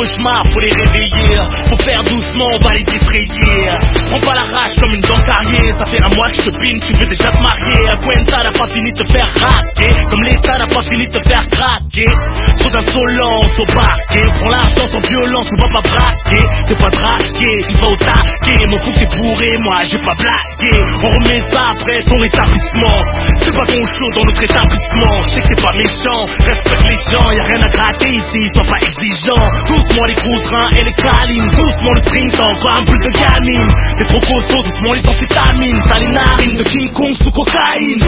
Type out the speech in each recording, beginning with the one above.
cauchemars, faut les réveiller. Faut faire doucement, on va les effrayer. Prends pas la rage comme une dent carrière. Ça fait un mois que je te pine, tu veux déjà te marier. Un Cuenta n'a pas fini de te faire raquer, comme l'État n'a pas fini de te faire craquer. Trop d'insolence au parquet. Prends l'argent sans violence, on va pas braquer. C'est pas draguer, tu vas au taquet. M'en fous que t'es bourré, moi j'ai pas blagué. On remet ça après ton établissement. C'est pas ton show dans notre établissement. Je sais que t'es pas méchant, respecte les gens. Y'a rien à gratter ici, sois pas exigeant. Doucement les coups-trains et les câlines. Doucement le string, t'as encore un boule de gamine. T'es trop costaud, doucement les amphétamines. T'as les narines de King Kong sous cocaïne.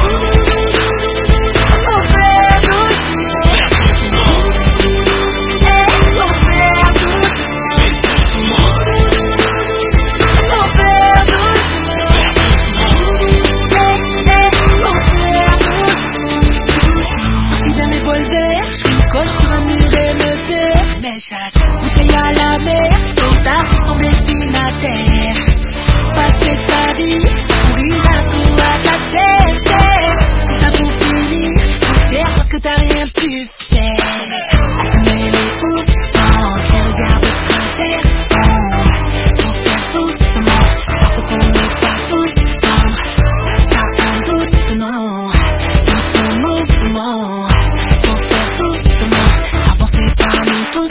Bouteille à la mer, tôt ou tard pour son destinataire. Passer sa vie, courir un coup à sa tête. C'est ça pour finir, poussière parce que t'as rien pu faire. Mais les oufs, qui regardent travers. Faut faire doucement, parce qu'on n'est pas tous tendres. T'as un doute, non, tout ton mouvement. Faut faire doucement, avancer parmi tous.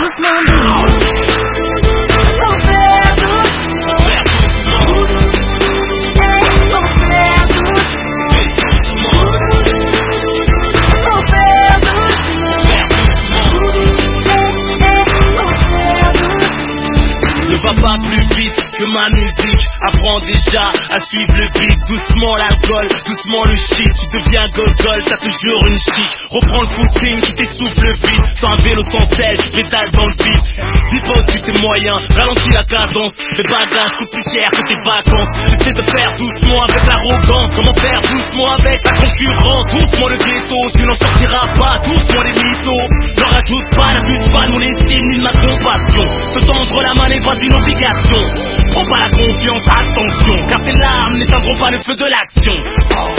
Pas plus vite que ma musique. Apprends déjà à suivre le beat. Doucement l'alcool, doucement le shit. Tu deviens gogol, t'as toujours une chic. Reprends le footing, tu t'essouffles vite. Sans un vélo sans selle, tu pédales dans le vide. Dis pas au-dessus tes moyens, ralentis la cadence. Les bagages coûtent plus cher que tes vacances. J'essaie de faire doucement avec l'arrogance. Comment faire doucement avec la concurrence? Doucement le ghetto, tu n'en sortiras pas. Doucement les mythos, ne rajoute pas, n'abuse pas de mon estime ni de ma compassion. Te tendre la main n'est pas une obligation. Prends pas la confiance, attention, car tes larmes n'éteindront pas le feu de l'action.